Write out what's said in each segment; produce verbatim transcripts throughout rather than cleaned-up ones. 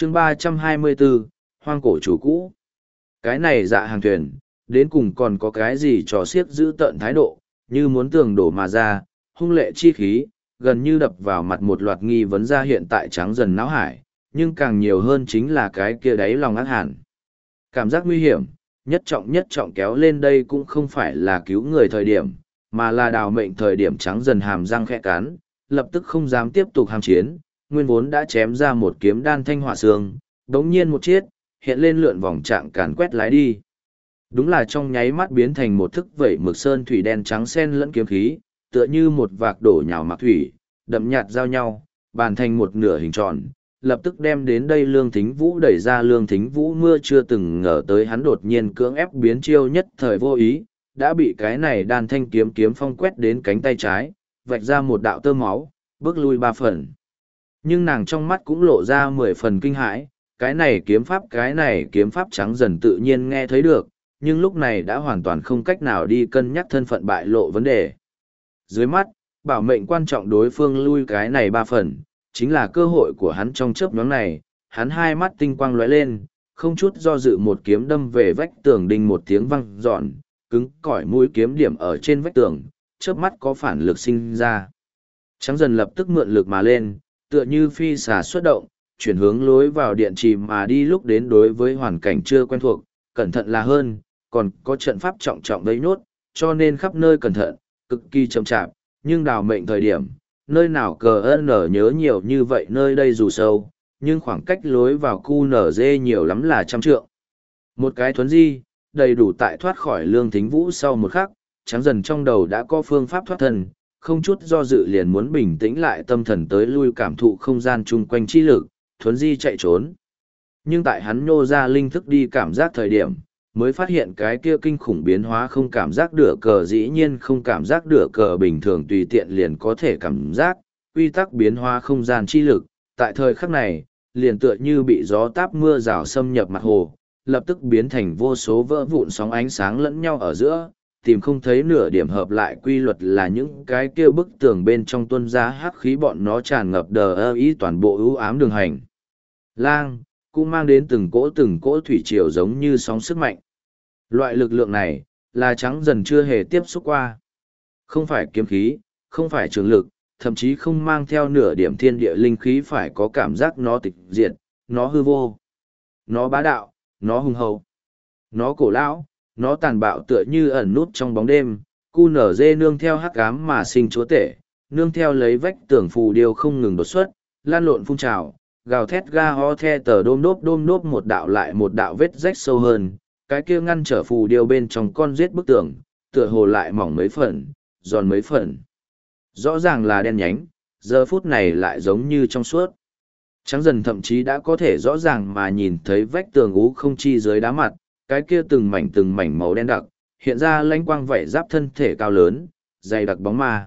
chương ba trăm hai mươi bốn, hoang cổ chủ cũ. Cái này dạ hàng thuyền, đến cùng còn có cái gì trò xiếc giữ tợn thái độ, như muốn tường đổ mà ra, hung lệ chi khí, gần như đập vào mặt một loạt nghi vấn ra hiện tại trắng dần não hải, nhưng càng nhiều hơn chính là cái kia đáy lòng ác hẳn. Cảm giác nguy hiểm, nhất trọng nhất trọng kéo lên đây cũng không phải là cứu người thời điểm, mà là đào mệnh thời điểm trắng dần hàm răng khẽ cắn, lập tức không dám tiếp tục hàm chiến, nguyên vốn đã chém ra một kiếm đan thanh hỏa xương, đống nhiên một chiết, hiện lên lượn vòng trạng càn quét lái đi. Đúng là trong nháy mắt biến thành một thức vẩy mực sơn thủy đen trắng xen lẫn kiếm khí, tựa như một vạc đổ nhào mặc thủy, đậm nhạt giao nhau, bàn thành một nửa hình tròn, lập tức đem đến đây Lương Thính Vũ đẩy ra. Lương Thính Vũ mưa chưa từng ngờ tới hắn đột nhiên cưỡng ép biến chiêu nhất thời vô ý, đã bị cái này đan thanh kiếm kiếm phong quét đến cánh tay trái, vạch ra một đạo tơ máu, bước lui ba phần. Nhưng nàng trong mắt cũng lộ ra mười phần kinh hãi, cái này kiếm pháp cái này kiếm pháp trắng dần tự nhiên nghe thấy được, nhưng lúc này đã hoàn toàn không cách nào đi cân nhắc thân phận bại lộ vấn đề. Dưới mắt, bảo mệnh quan trọng đối phương lui cái này ba phần, chính là cơ hội của hắn trong chớp nhoáng này, hắn hai mắt tinh quang lóe lên, không chút do dự một kiếm đâm về vách tường, đinh một tiếng vang dọn, cứng cỏi mũi kiếm điểm ở trên vách tường, chớp mắt có phản lực sinh ra. Trắng dần lập tức mượn lực mà lên, tựa như phi xà xuất động, chuyển hướng lối vào điện trì mà đi. Lúc đến đối với hoàn cảnh chưa quen thuộc, cẩn thận là hơn, còn có trận pháp trọng trọng vây nốt, cho nên khắp nơi cẩn thận, cực kỳ chậm chạp, nhưng đào mệnh thời điểm, nơi nào cờ ơn nở nhớ nhiều như vậy. Nơi đây dù sâu, nhưng khoảng cách lối vào khu nở dê nhiều lắm là trăm trượng. Một cái thuấn di, đầy đủ tại thoát khỏi Lương Thính Vũ sau một khắc, trắng dần trong đầu đã có phương pháp thoát thân, không chút do dự liền muốn bình tĩnh lại tâm thần tới lui cảm thụ không gian chung quanh chi lực, thuấn di chạy trốn. Nhưng tại hắn nhô ra linh thức đi cảm giác thời điểm, mới phát hiện cái kia kinh khủng biến hóa không cảm giác đửa cờ dĩ nhiên không cảm giác đửa cờ bình thường tùy tiện liền có thể cảm giác, quy tắc biến hóa không gian chi lực, tại thời khắc này, liền tựa như bị gió táp mưa rào xâm nhập mặt hồ, lập tức biến thành vô số vỡ vụn sóng ánh sáng lẫn nhau ở giữa, tìm không thấy nửa điểm hợp lại quy luật là những cái kia bức tường bên trong tuân ra hắc khí bọn nó tràn ngập đờ ơ ý toàn bộ ưu ám đường hành. Lang, cũng mang đến từng cỗ từng cỗ thủy triều giống như sóng sức mạnh. Loại lực lượng này, là trắng dần chưa hề tiếp xúc qua. Không phải kiếm khí, không phải trường lực, thậm chí không mang theo nửa điểm thiên địa linh khí, phải có cảm giác nó tịch diệt, nó hư vô, nó bá đạo, nó hùng hậu, nó cổ lão, nó tàn bạo tựa như ẩn nút trong bóng đêm. Cu nở dê nương theo hắc ám mà sinh chúa tể, nương theo lấy vách tường phù điêu không ngừng đột xuất, lan lộn phun trào, gào thét ga ho the tờ đôm đốp đôm đốp, một đạo lại một đạo vết rách sâu hơn, cái kia ngăn trở phù điêu bên trong con giết bức tường, tựa hồ lại mỏng mấy phần, giòn mấy phần. Rõ ràng là đen nhánh, giờ phút này lại giống như trong suốt. Trắng dần thậm chí đã có thể rõ ràng mà nhìn thấy vách tường ú không chi dưới đá mặt, cái kia từng mảnh từng mảnh màu đen đặc, hiện ra lanh quang vảy giáp thân thể cao lớn, dày đặc bóng ma.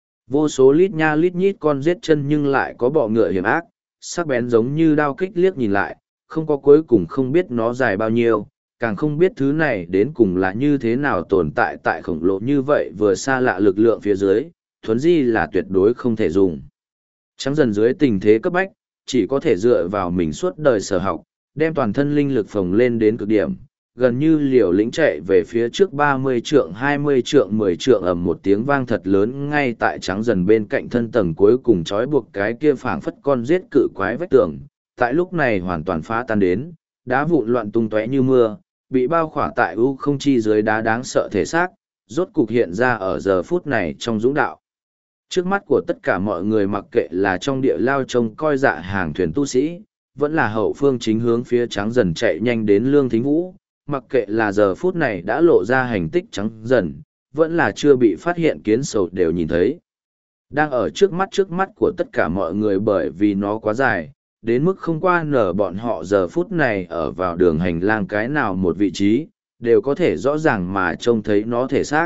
Vô số lít nha lít nhít con giết chân nhưng lại có bọ ngựa hiểm ác, sắc bén giống như đao kích liếc nhìn lại, không có cuối cùng, không biết nó dài bao nhiêu, càng không biết thứ này đến cùng là như thế nào tồn tại tại khổng lồ như vậy vừa xa lạ lực lượng phía dưới, thuấn di là tuyệt đối không thể dùng. Trắng dần dưới tình thế cấp bách, chỉ có thể dựa vào mình suốt đời sở học, đem toàn thân linh lực phồng lên đến cực điểm, gần như liều lĩnh chạy về phía trước ba mươi trượng hai mươi trượng mười trượng, ầm một tiếng vang thật lớn ngay tại trắng dần bên cạnh thân tầng cuối cùng trói buộc cái kia phảng phất con giết cự quái vách tường, tại lúc này hoàn toàn phá tan đến, đá vụn loạn tung tóe như mưa, bị bao khỏa tại u không chi dưới đá đáng sợ thể xác, rốt cục hiện ra ở giờ phút này trong dũng đạo. Trước mắt của tất cả mọi người, mặc kệ là trong địa lao trông coi dạ hàng thuyền tu sĩ, vẫn là hậu phương chính hướng phía trắng dần chạy nhanh đến Lương Thính Vũ, mặc kệ là giờ phút này đã lộ ra hành tích trắng dần, vẫn là chưa bị phát hiện kiến sầu đều nhìn thấy. Đang ở trước mắt trước mắt của tất cả mọi người, bởi vì nó quá dài, đến mức không qua nở bọn họ giờ phút này ở vào đường hành lang cái nào một vị trí, đều có thể rõ ràng mà trông thấy nó thể xác.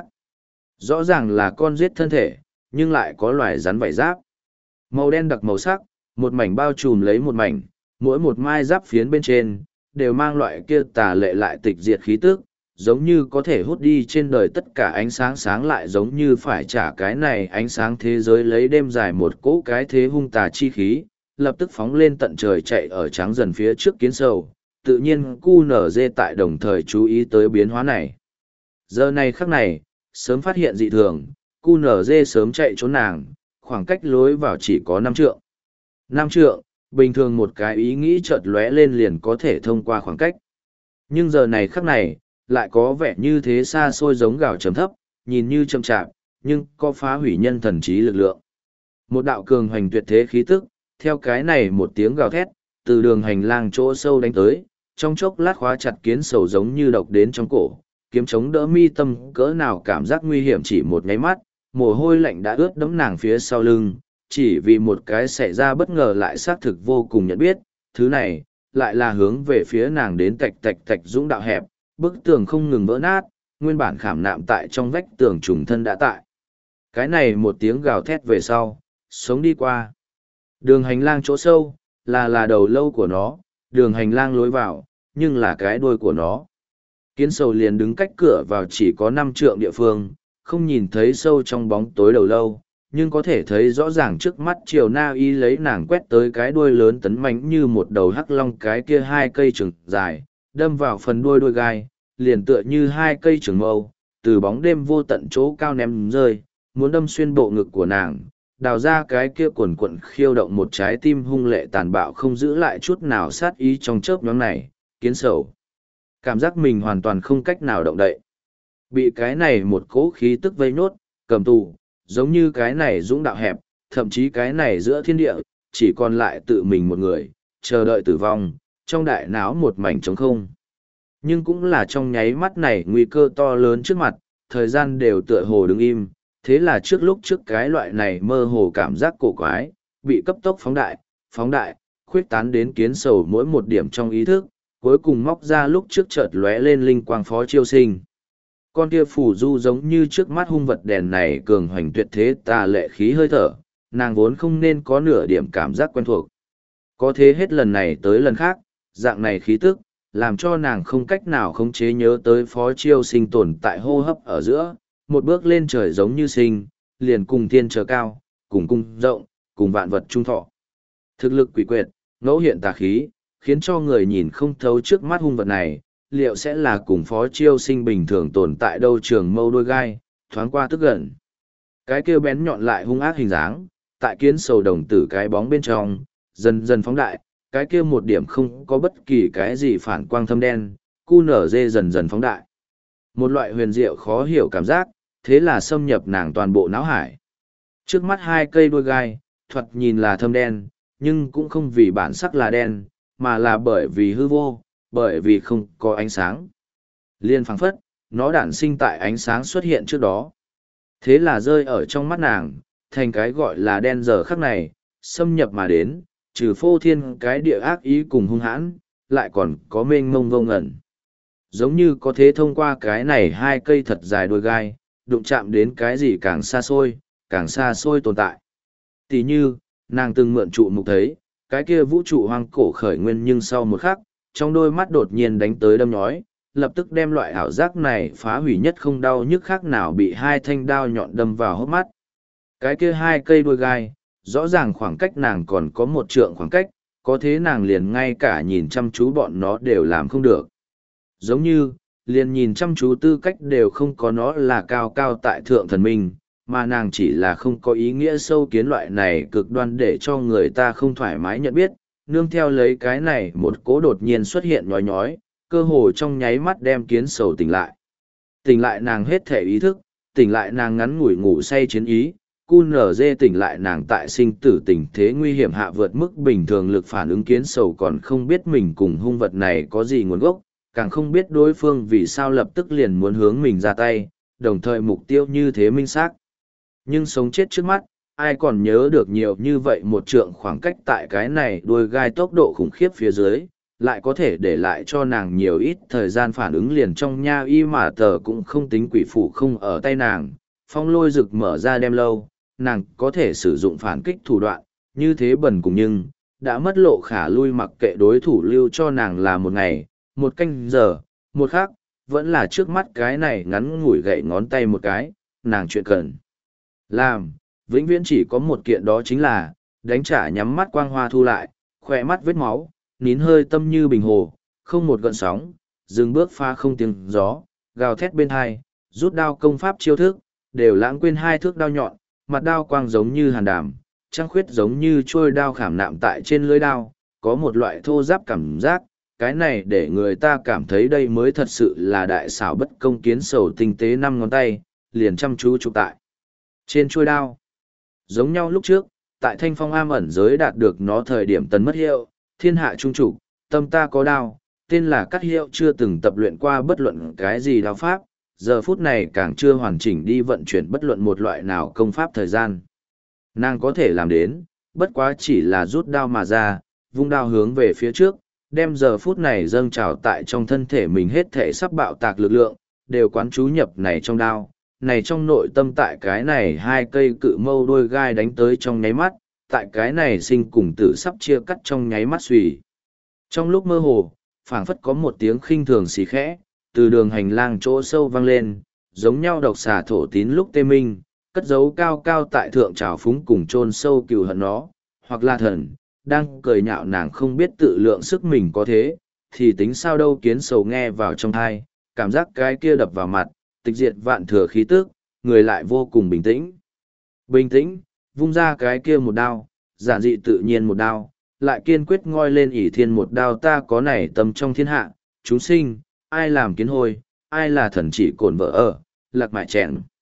Rõ ràng là con giết thân thể, nhưng lại có loài rắn vảy giáp. Màu đen đặc màu sắc, một mảnh bao trùm lấy một mảnh, mỗi một mai giáp phiến bên trên, đều mang loại kia tà lệ lại tịch diệt khí tức, giống như có thể hút đi trên đời tất cả ánh sáng, sáng lại giống như phải trả cái này ánh sáng thế giới lấy đêm dài một cỗ cái thế hung tà chi khí, lập tức phóng lên tận trời chạy ở trắng dần phía trước kiến sầu. Tự nhiên cu nở dê tại đồng thời chú ý tới biến hóa này. Giờ này khắc này, sớm phát hiện dị thường, cu nở dê sớm chạy trốn nàng, khoảng cách lối vào chỉ có năm trượng. Năm trượng, bình thường một cái ý nghĩ chợt lóe lên liền có thể thông qua khoảng cách. Nhưng giờ này khắc này, lại có vẻ như thế xa xôi giống gào trầm thấp, nhìn như chậm chạp, nhưng có phá hủy nhân thần trí lực lượng. Một đạo cường hoành tuyệt thế khí tức, theo cái này một tiếng gào thét, từ đường hành lang chỗ sâu đánh tới, trong chốc lát khóa chặt kiến sầu giống như độc đến trong cổ, kiếm chống đỡ mi tâm cỡ nào cảm giác nguy hiểm chỉ một nháy mắt, mồ hôi lạnh đã ướt đẫm nàng phía sau lưng, chỉ vì một cái xảy ra bất ngờ lại xác thực vô cùng nhận biết, thứ này, lại là hướng về phía nàng đến tạch tạch tạch dũng đạo hẹp, bức tường không ngừng vỡ nát, nguyên bản khảm nạm tại trong vách tường trùng thân đã tại. Cái này một tiếng gào thét về sau, sống đi qua. Đường hành lang chỗ sâu, là là đầu lâu của nó, đường hành lang lối vào, nhưng là cái đuôi của nó. Kiến sầu liền đứng cách cửa vào chỉ có năm trượng địa phương, không nhìn thấy sâu trong bóng tối đầu lâu, nhưng có thể thấy rõ ràng trước mắt Triều Na Y lấy nàng quét tới cái đuôi lớn tấn mãnh như một đầu hắc long, cái kia hai cây trường dài, đâm vào phần đuôi đuôi gai, liền tựa như hai cây trường mâu, từ bóng đêm vô tận chỗ cao ném rơi, muốn đâm xuyên bộ ngực của nàng, đào ra cái kia quần quận khiêu động một trái tim hung lệ tàn bạo không giữ lại chút nào sát ý trong chớp nhoáng này. Kiến sầu cảm giác mình hoàn toàn không cách nào động đậy, bị cái này một cỗ khí tức vây nốt, cầm tù, giống như cái này dũng đạo hẹp, thậm chí cái này giữa thiên địa, chỉ còn lại tự mình một người, chờ đợi tử vong, trong đại não một mảnh trống không. Nhưng cũng là trong nháy mắt này nguy cơ to lớn trước mặt, thời gian đều tựa hồ đứng im, thế là trước lúc trước cái loại này mơ hồ cảm giác cổ quái, bị cấp tốc phóng đại, phóng đại, khuyết tán đến kiến sầu mỗi một điểm trong ý thức, cuối cùng móc ra lúc trước chợt lóe lên linh quang Phó Chiêu Sinh. Con kia phủ du giống như trước mắt hung vật đèn này cường hoành tuyệt thế tà lệ khí hơi thở, nàng vốn không nên có nửa điểm cảm giác quen thuộc. Có thế hết lần này tới lần khác, dạng này khí tức, làm cho nàng không cách nào khống chế nhớ tới Phó Chiêu Sinh tồn tại hô hấp ở giữa, một bước lên trời giống như sinh, liền cùng thiên trở cao, cùng cung rộng, cùng vạn vật trung thọ. Thực lực quỷ quyệt, ngẫu hiện tà khí, khiến cho người nhìn không thấu trước mắt hung vật này, liệu sẽ là cùng Phó Chiêu Sinh bình thường tồn tại đâu trường mâu đôi gai, thoáng qua tức gần. Cái kêu bén nhọn lại hung ác hình dáng, tại kiến sầu đồng tử cái bóng bên trong, dần dần phóng đại, cái kia một điểm không có bất kỳ cái gì phản quang thâm đen, cu nở dê dần dần phóng đại. Một loại huyền diệu khó hiểu cảm giác, thế là xâm nhập nàng toàn bộ não hải. Trước mắt hai cây đuôi gai, thoạt nhìn là thâm đen, nhưng cũng không vì bản sắc là đen, mà là bởi vì hư vô, bởi vì không có ánh sáng. Liên phảng phất, nó đản sinh tại ánh sáng xuất hiện trước đó. Thế là rơi ở trong mắt nàng, thành cái gọi là đen giờ khắc này, xâm nhập mà đến, trừ phô thiên cái địa ác ý cùng hung hãn, lại còn có mênh mông vô ngẩn. Giống như có thế thông qua cái này hai cây thật dài đuôi gai, đụng chạm đến cái gì càng xa xôi, càng xa xôi tồn tại. Tỷ như, nàng từng mượn trụ mục thấy, cái kia vũ trụ hoang cổ khởi nguyên, nhưng sau một khắc, trong đôi mắt đột nhiên đánh tới đâm nhói, lập tức đem loại ảo giác này phá hủy nhất không đau nhức khác nào bị hai thanh đao nhọn đâm vào hốc mắt. Cái kia hai cây đuôi gai, rõ ràng khoảng cách nàng còn có một trượng khoảng cách, có thế nàng liền ngay cả nhìn chăm chú bọn nó đều làm không được. Giống như, liền nhìn chăm chú tư cách đều không có, nó là cao cao tại thượng thần minh, mà nàng chỉ là không có ý nghĩa sâu kiến loại này cực đoan để cho người ta không thoải mái nhận biết, nương theo lấy cái này một cố đột nhiên xuất hiện nhói nhói, cơ hồ trong nháy mắt đem kiến sầu tỉnh lại. Tỉnh lại nàng hết thể ý thức, tỉnh lại nàng ngắn ngủi ngủ say chiến ý, cu nở dê tỉnh lại nàng tại sinh tử tình thế nguy hiểm hạ vượt mức bình thường lực phản ứng. Kiến sầu còn không biết mình cùng hung vật này có gì nguồn gốc, càng không biết đối phương vì sao lập tức liền muốn hướng mình ra tay, đồng thời mục tiêu như thế minh xác. Nhưng sống chết trước mắt, ai còn nhớ được nhiều như vậy một trượng khoảng cách tại cái này đuôi gai tốc độ khủng khiếp phía dưới, lại có thể để lại cho nàng nhiều ít thời gian phản ứng. Liền trong nha y mà tờ cũng không tính quỷ phủ không ở tay nàng, phong lôi rực mở ra đem lâu, nàng có thể sử dụng phản kích thủ đoạn, như thế bẩn cùng nhưng, đã mất lộ khả lui mặc kệ đối thủ lưu cho nàng là một ngày, một canh giờ, một khắc, vẫn là trước mắt cái này ngắn ngủi gậy ngón tay một cái, nàng chuyện cần làm, vĩnh viễn chỉ có một kiện, đó chính là, đánh trả nhắm mắt quang hoa thu lại, khỏe mắt vết máu, nín hơi tâm như bình hồ, không một gợn sóng, dừng bước pha không tiếng gió, gào thét bên hai, rút đao công pháp chiêu thức, đều lãng quên hai thước đao nhọn, mặt đao quang giống như hàn đàm, trăng khuyết giống như trôi đao khảm nạm tại trên lưỡi đao, có một loại thô giáp cảm giác, cái này để người ta cảm thấy đây mới thật sự là đại xảo bất công kiến sầu tinh tế năm ngón tay, liền chăm chú chụp tại trên trôi đao. Giống nhau lúc trước, tại thanh phong am ẩn giới đạt được nó thời điểm tấn mất hiệu, thiên hạ trung chủ, tâm ta có đao, tên là Cát Hiệu chưa từng tập luyện qua bất luận cái gì đao pháp, giờ phút này càng chưa hoàn chỉnh đi vận chuyển bất luận một loại nào công pháp thời gian. Nàng có thể làm đến, bất quá chỉ là rút đao mà ra, vung đao hướng về phía trước, đem giờ phút này dâng trào tại trong thân thể mình hết thể sắp bạo tạc lực lượng, đều quán chú nhập này trong đao, này trong nội tâm tại cái này hai cây cự mâu đôi gai đánh tới trong nháy mắt, tại cái này sinh cùng tử sắp chia cắt trong nháy mắt xùy. Trong lúc mơ hồ, phảng phất có một tiếng khinh thường xì khẽ, từ đường hành lang chỗ sâu vang lên, giống nhau độc xà thổ tín lúc tê minh, cất giấu cao cao tại thượng trào phúng cùng chôn sâu cừu hận nó, hoặc là thần, đang cười nhạo nàng không biết tự lượng sức mình có thế, thì tính sao đâu kiến sầu nghe vào trong thai, cảm giác cái kia đập vào mặt, tịch diệt vạn thừa khí tức, người lại vô cùng bình tĩnh. Bình tĩnh, vung ra cái kia một đao, giản dị tự nhiên một đao, lại kiên quyết ngoi lên ỷ thiên một đao ta có nảy tâm trong thiên hạ, chúng sinh, ai làm kiến hôi, ai là thần chỉ cổn vợ ở, lạc mại chèn.